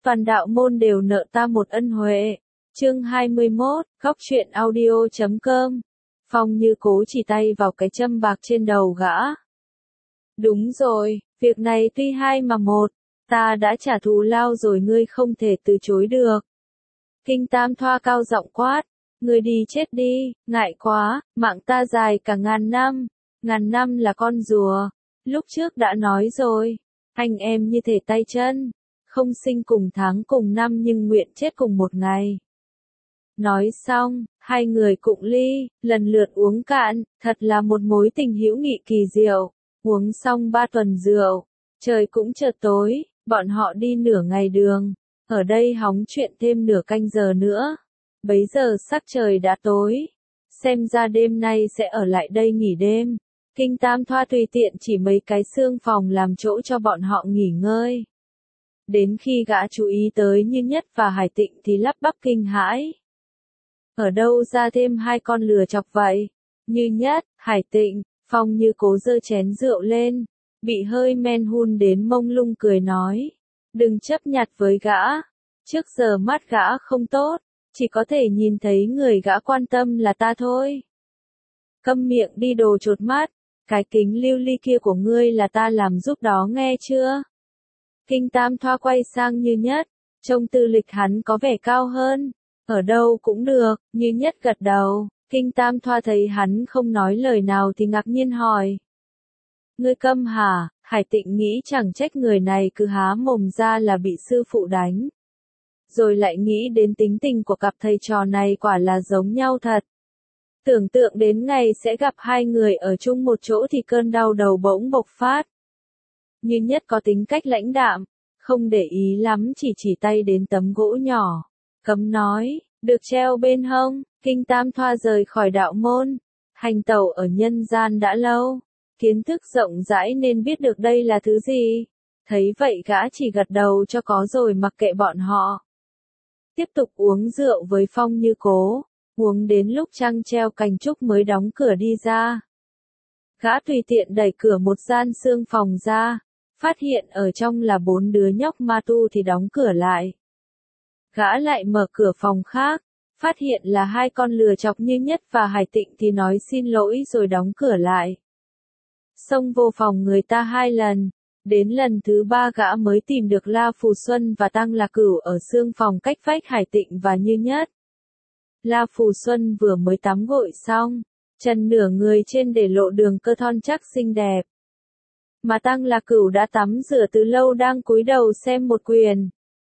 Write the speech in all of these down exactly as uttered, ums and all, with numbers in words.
toàn đạo môn đều nợ ta một ân huệ. Chương hai mươi mốt, góc truyện audio chấm com. Phong Như Cố chỉ tay vào cái châm bạc trên đầu gã. Đúng rồi, việc này tuy hai mà một, ta đã trả thù lao rồi, ngươi không thể từ chối được. Kinh Tam Thoa cao giọng quát, ngươi đi chết đi, ngại quá, mạng ta dài cả ngàn năm, ngàn năm là con rùa, lúc trước đã nói rồi, anh em như thể tay chân, không sinh cùng tháng cùng năm nhưng nguyện chết cùng một ngày. Nói xong, hai người cụng ly, lần lượt uống cạn, thật là một mối tình hữu nghị kỳ diệu. Uống xong ba tuần rượu, trời cũng chợt tối, bọn họ đi nửa ngày đường, ở đây hóng chuyện thêm nửa canh giờ nữa. Bấy giờ sắc trời đã tối, xem ra đêm nay sẽ ở lại đây nghỉ đêm. Kinh Tam Thoa tùy tiện chỉ mấy cái xương phòng làm chỗ cho bọn họ nghỉ ngơi. Đến khi gã chú ý tới Như Nhất và Hải Tịnh thì lắp bắp kinh hãi. Ở đâu ra thêm hai con lừa chọc vậy? Như Nhất, Hải Tịnh, Phong Như Cố giơ chén rượu lên, bị hơi men hun đến mông lung cười nói. Đừng chấp nhặt với gã, trước giờ mắt gã không tốt, chỉ có thể nhìn thấy người gã quan tâm là ta thôi. Câm miệng đi đồ chột mắt, cái kính lưu ly kia của ngươi là ta làm giúp đó nghe chưa? Kinh Tam Thoa quay sang Như Nhất, trông tư lịch hắn có vẻ cao hơn. Ở đâu cũng được, Như Nhất gật đầu. Kinh Tam Thoa thấy hắn không nói lời nào thì ngạc nhiên hỏi. Ngươi câm hả? Hải Tịnh nghĩ chẳng trách người này cứ há mồm ra là bị sư phụ đánh. Rồi lại nghĩ đến tính tình của cặp thầy trò này quả là giống nhau thật. Tưởng tượng đến ngày sẽ gặp hai người ở chung một chỗ thì cơn đau đầu bỗng bộc phát. Như Nhất có tính cách lãnh đạm, không để ý lắm, chỉ chỉ tay đến tấm gỗ nhỏ. Cấm nói, được treo bên hông. Kinh Tam Thoa rời khỏi đạo môn, hành tẩu ở nhân gian đã lâu, kiến thức rộng rãi nên biết được đây là thứ gì. Thấy vậy gã chỉ gật đầu cho có rồi mặc kệ bọn họ. Tiếp tục uống rượu với Phong Như Cố, uống đến lúc trăng treo cành trúc mới đóng cửa đi ra. Gã tùy tiện đẩy cửa một gian xương phòng ra, phát hiện ở trong là bốn đứa nhóc ma tu thì đóng cửa lại. Gã lại mở cửa phòng khác, phát hiện là hai con lừa chọc Như Nhất và Hải Tịnh thì nói xin lỗi rồi đóng cửa lại. Xông vô phòng người ta hai lần, đến lần thứ ba gã mới tìm được La Phù Xuân và Tăng Lạc Cửu ở xương phòng cách vách Hải Tịnh và Như Nhất. La Phù Xuân vừa mới tắm gội xong, chân nửa người trên để lộ đường cơ thon chắc xinh đẹp. Mà Tăng Lạc Cửu đã tắm rửa từ lâu đang cúi đầu xem một quyển.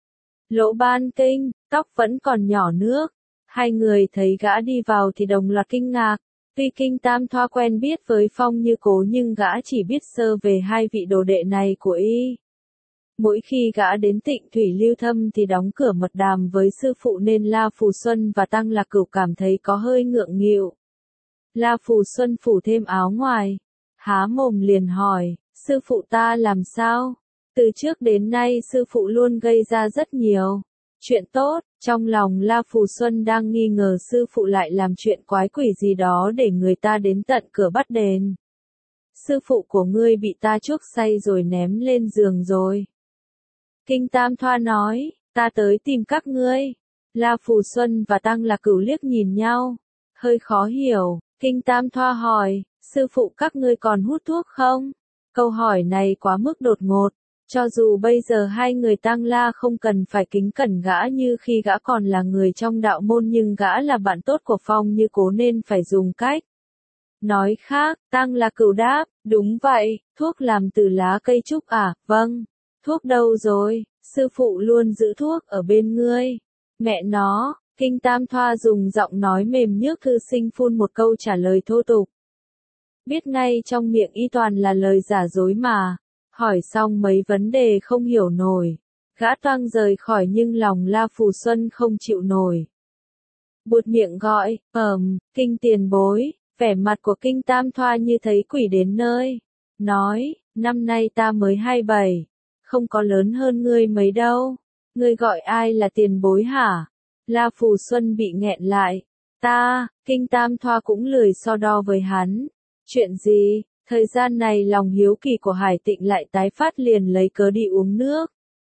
Lỗ Ban Kinh, tóc vẫn còn nhỏ nước. Hai người thấy gã đi vào thì đồng loạt kinh ngạc. Tuy Kinh Tam Thoa quen biết với Phong Như Cố nhưng gã chỉ biết sơ về hai vị đồ đệ này của y. Mỗi khi gã đến Tịnh Thủy Lưu Thâm thì đóng cửa mật đàm với sư phụ nên La Phù Xuân và Tăng Lạc Cửu cảm thấy có hơi ngượng nghịu. La Phù Xuân phủ thêm áo ngoài, há mồm liền hỏi, sư phụ ta làm sao? Từ trước đến nay sư phụ luôn gây ra rất nhiều chuyện tốt, trong lòng La Phù Xuân đang nghi ngờ sư phụ lại làm chuyện quái quỷ gì đó để người ta đến tận cửa bắt đền. Sư phụ của ngươi bị ta chuốc say rồi ném lên giường rồi. Kinh Tam Thoa nói, ta tới tìm các ngươi. La Phù Xuân và Tăng Lạc Cửu liếc nhìn nhau, hơi khó hiểu. Kinh Tam Thoa hỏi, sư phụ các ngươi còn hút thuốc không? Câu hỏi này quá mức đột ngột. Cho dù bây giờ hai người Tăng La không cần phải kính cẩn gã như khi gã còn là người trong đạo môn nhưng gã là bạn tốt của Phong Như Cố nên phải dùng cách nói khác. Tăng La Cửu đáp, đúng vậy, thuốc làm từ lá cây trúc à, vâng. Thuốc đâu rồi, sư phụ luôn giữ thuốc ở bên ngươi. Mẹ nó, Kinh Tam Thoa dùng giọng nói mềm nhức thư sinh phun một câu trả lời thô tục. Biết ngay trong miệng y toàn là lời giả dối mà. Hỏi xong mấy vấn đề không hiểu nổi, gã toang rời khỏi nhưng lòng La Phù Xuân không chịu nổi. Buột miệng gọi, ờm, Kinh tiền bối, vẻ mặt của Kinh Tam Thoa như thấy quỷ đến nơi. Nói, năm nay ta mới hai mươi bảy, không có lớn hơn ngươi mấy đâu. Ngươi gọi ai là tiền bối hả? La Phù Xuân bị nghẹn lại. Ta, Kinh Tam Thoa cũng lười so đo với hắn. Chuyện gì? Thời gian này lòng hiếu kỳ của Hải Tịnh lại tái phát liền lấy cớ đi uống nước.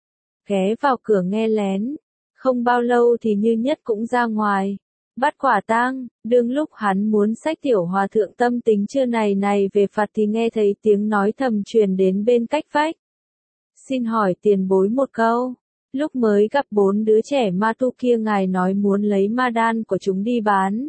ghé vào cửa nghe lén. Không bao lâu thì Như Nhất cũng ra ngoài. Bắt quả tang, đương lúc hắn muốn xách tiểu hòa thượng tâm tính chưa này này về phạt thì nghe thấy tiếng nói thầm truyền đến bên cách vách. Xin hỏi tiền bối một câu, lúc mới gặp bốn đứa trẻ ma tu kia ngài nói muốn lấy ma đan của chúng đi bán.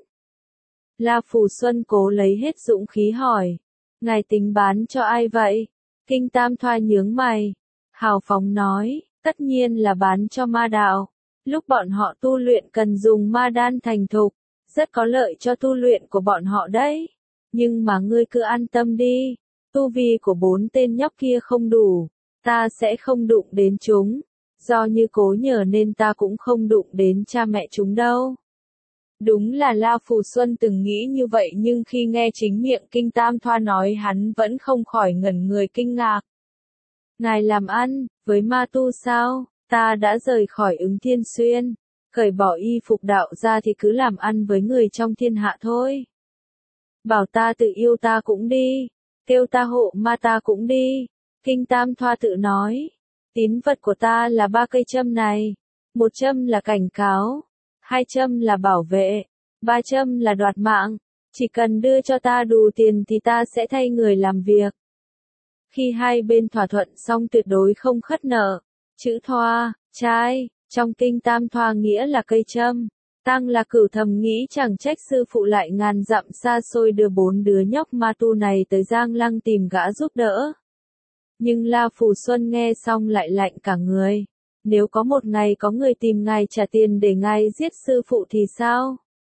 La Phù Xuân cố lấy hết dũng khí hỏi, ngài tính bán cho ai vậy? Kinh Tam Thoa nhướng mày, hào phóng nói, tất nhiên là bán cho ma đạo. Lúc bọn họ tu luyện cần dùng ma đan thành thục, rất có lợi cho tu luyện của bọn họ đấy. Nhưng mà ngươi cứ an tâm đi, tu vi của bốn tên nhóc kia không đủ, ta sẽ không đụng đến chúng. Do Như Cố nhờ nên ta cũng không đụng đến cha mẹ chúng đâu. Đúng là La Phù Xuân từng nghĩ như vậy nhưng khi nghe chính miệng Kinh Tam Thoa nói hắn vẫn không khỏi ngẩn người kinh ngạc. Ngài làm ăn, với ma tu sao? Ta đã rời khỏi Ứng Thiên Xuyên, cởi bỏ y phục đạo ra thì cứ làm ăn với người trong thiên hạ thôi. Bảo ta tự yêu ta cũng đi, kêu ta hộ ma ta cũng đi. Kinh Tam Thoa tự nói, tín vật của ta là ba cây châm này, một châm là cảnh cáo, hai châm là bảo vệ, ba châm là đoạt mạng, chỉ cần đưa cho ta đủ tiền thì ta sẽ thay người làm việc. Khi hai bên thỏa thuận xong tuyệt đối không khất nợ. Chữ thoa, trai, trong Kinh Tam Thoa nghĩa là cây châm. Tăng là cửu thầm nghĩ chẳng trách sư phụ lại ngàn dặm xa xôi đưa bốn đứa nhóc ma tu này tới Giang Lăng tìm gã giúp đỡ. Nhưng La Phù Xuân nghe xong lại lạnh cả người. Nếu có một ngày có người tìm ngài trả tiền để ngài giết sư phụ thì sao?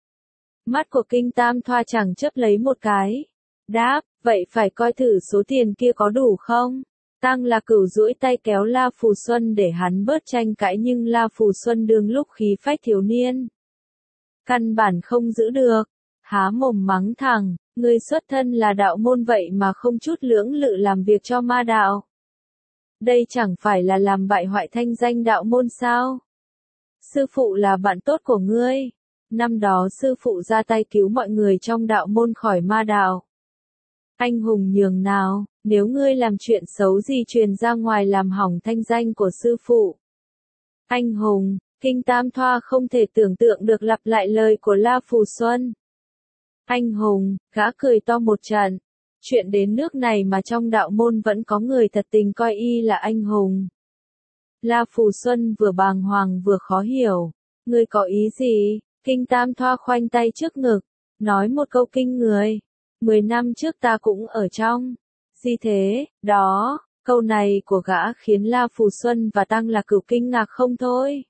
Mắt của Kinh Tam Thoa chẳng chớp lấy một cái. Đáp, vậy phải coi thử số tiền kia có đủ không? Tăng là cửu duỗi tay kéo La Phù Xuân để hắn bớt tranh cãi nhưng La Phù Xuân đương lúc khí phách thiếu niên. Căn bản không giữ được, há mồm mắng thẳng, người xuất thân là đạo môn vậy mà không chút lưỡng lự làm việc cho ma đạo. Đây chẳng phải là làm bại hoại thanh danh đạo môn sao? Sư phụ là bạn tốt của ngươi. Năm đó sư phụ ra tay cứu mọi người trong đạo môn khỏi ma đạo. Anh hùng nhường nào, nếu ngươi làm chuyện xấu gì truyền ra ngoài làm hỏng thanh danh của sư phụ. Anh hùng, Kinh Tam Thoa không thể tưởng tượng được lặp lại lời của La Phù Xuân. Anh hùng, gã cười to một trận. Chuyện đến nước này mà trong đạo môn vẫn có người thật tình coi y là anh hùng. La Phù Xuân vừa bàng hoàng vừa khó hiểu. Ngươi có ý gì? Kinh Tam Thoa khoanh tay trước ngực, nói một câu kinh người. Mười năm trước ta cũng ở trong. Gì thế, đó, câu này của gã khiến La Phù Xuân và Tăng Lạc Cửu kinh ngạc không thôi.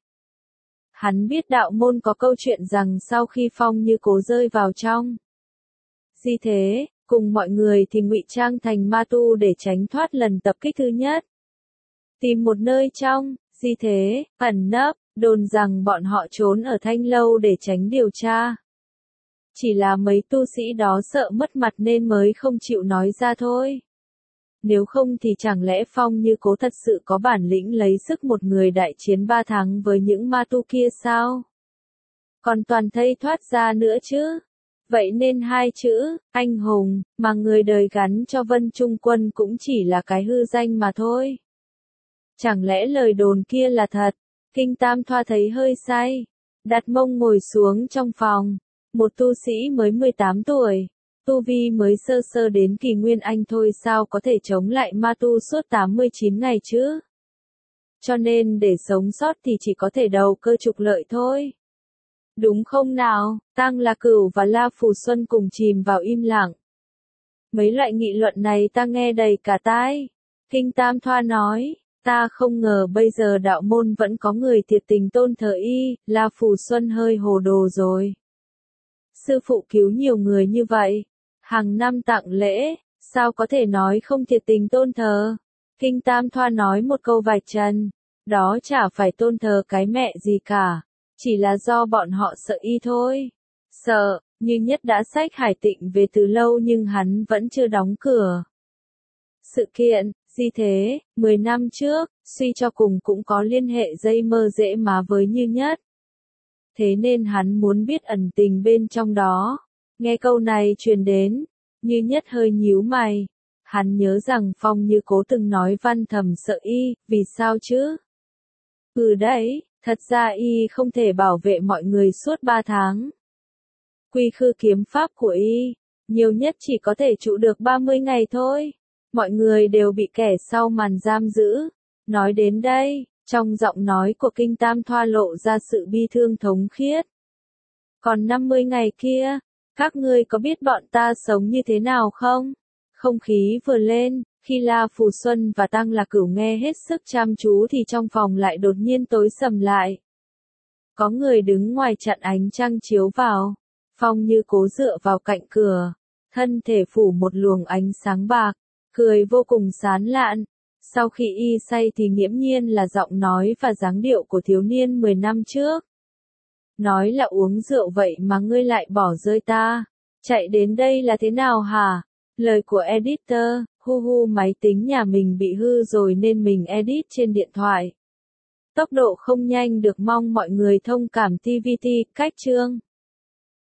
Hắn biết đạo môn có câu chuyện rằng sau khi Phong Như Cố rơi vào trong. Gì thế, cùng mọi người thì ngụy trang thành ma tu để tránh thoát lần tập kích thứ nhất. Tìm một nơi trong, gì thế, ẩn nấp, đồn rằng bọn họ trốn ở Thanh Lâu để tránh điều tra. Chỉ là mấy tu sĩ đó sợ mất mặt nên mới không chịu nói ra thôi. Nếu không thì chẳng lẽ Phong Như Cố thật sự có bản lĩnh lấy sức một người đại chiến ba tháng với những ma tu kia sao? Còn toàn thây thoát ra nữa chứ? Vậy nên hai chữ, anh hùng, mà người đời gắn cho Vân Trung Quân cũng chỉ là cái hư danh mà thôi. Chẳng lẽ lời đồn kia là thật? Kinh Tam Thoa thấy hơi say. Đặt mông ngồi xuống trong phòng. Một tu sĩ mới mười tám tuổi. Tu vi mới sơ sơ đến kỳ nguyên anh thôi sao có thể chống lại ma tu suốt tám mươi chín ngày chứ? Cho nên để sống sót thì chỉ có thể đầu cơ trục lợi thôi. Đúng không nào? Tăng Lạc Cửu và La Phù Xuân cùng chìm vào im lặng. Mấy loại nghị luận này ta nghe đầy cả tai. Kinh Tam Thoa nói, ta không ngờ bây giờ đạo môn vẫn có người thiệt tình tôn thờ y, La Phù Xuân hơi hồ đồ rồi. Sư phụ cứu nhiều người như vậy, hàng năm tặng lễ, sao có thể nói không thiệt tình tôn thờ? Kinh Tam Thoa nói một câu vạch trần, đó chả phải tôn thờ cái mẹ gì cả, chỉ là do bọn họ sợ y thôi. Sợ, Như Nhất đã xách Hải Tịnh về từ lâu nhưng hắn vẫn chưa đóng cửa. Sự kiện, gì thế, mười năm trước, suy cho cùng cũng có liên hệ dây mơ dễ má với Như Nhất. Thế nên hắn muốn biết ẩn tình bên trong đó. Nghe câu này truyền đến, Như Nhất hơi nhíu mày. Hắn nhớ rằng Phong Như Cố từng nói văn thầm sợ y, vì sao chứ? Ừ đấy, thật ra y không thể bảo vệ mọi người suốt ba tháng. Quy khư kiếm pháp của y, nhiều nhất chỉ có thể trụ được ba mươi ngày thôi. Mọi người đều bị kẻ sau màn giam giữ. Nói đến đây, trong giọng nói của Kinh Tam Thoa lộ ra sự bi thương thống khiết. Còn năm mươi ngày kia, các ngươi có biết bọn ta sống như thế nào không? Không khí vừa lên, khi La Phù Xuân và Tăng Lạc Cửu nghe hết sức chăm chú thì trong phòng lại đột nhiên tối sầm lại. Có người đứng ngoài chặn ánh trăng chiếu vào. Phong Như Cố dựa vào cạnh cửa, thân thể phủ một luồng ánh sáng bạc, cười vô cùng sán lạn. Sau khi y say thì nghiễm nhiên là giọng nói và dáng điệu của thiếu niên mười năm trước. Nói là uống rượu vậy mà ngươi lại bỏ rơi ta. Chạy đến đây là thế nào hả? Lời của editor, hu hu máy tính nhà mình bị hư rồi nên mình edit trên điện thoại. Tốc độ không nhanh được, mong mọi người thông cảm. tê vê tê, cách chương.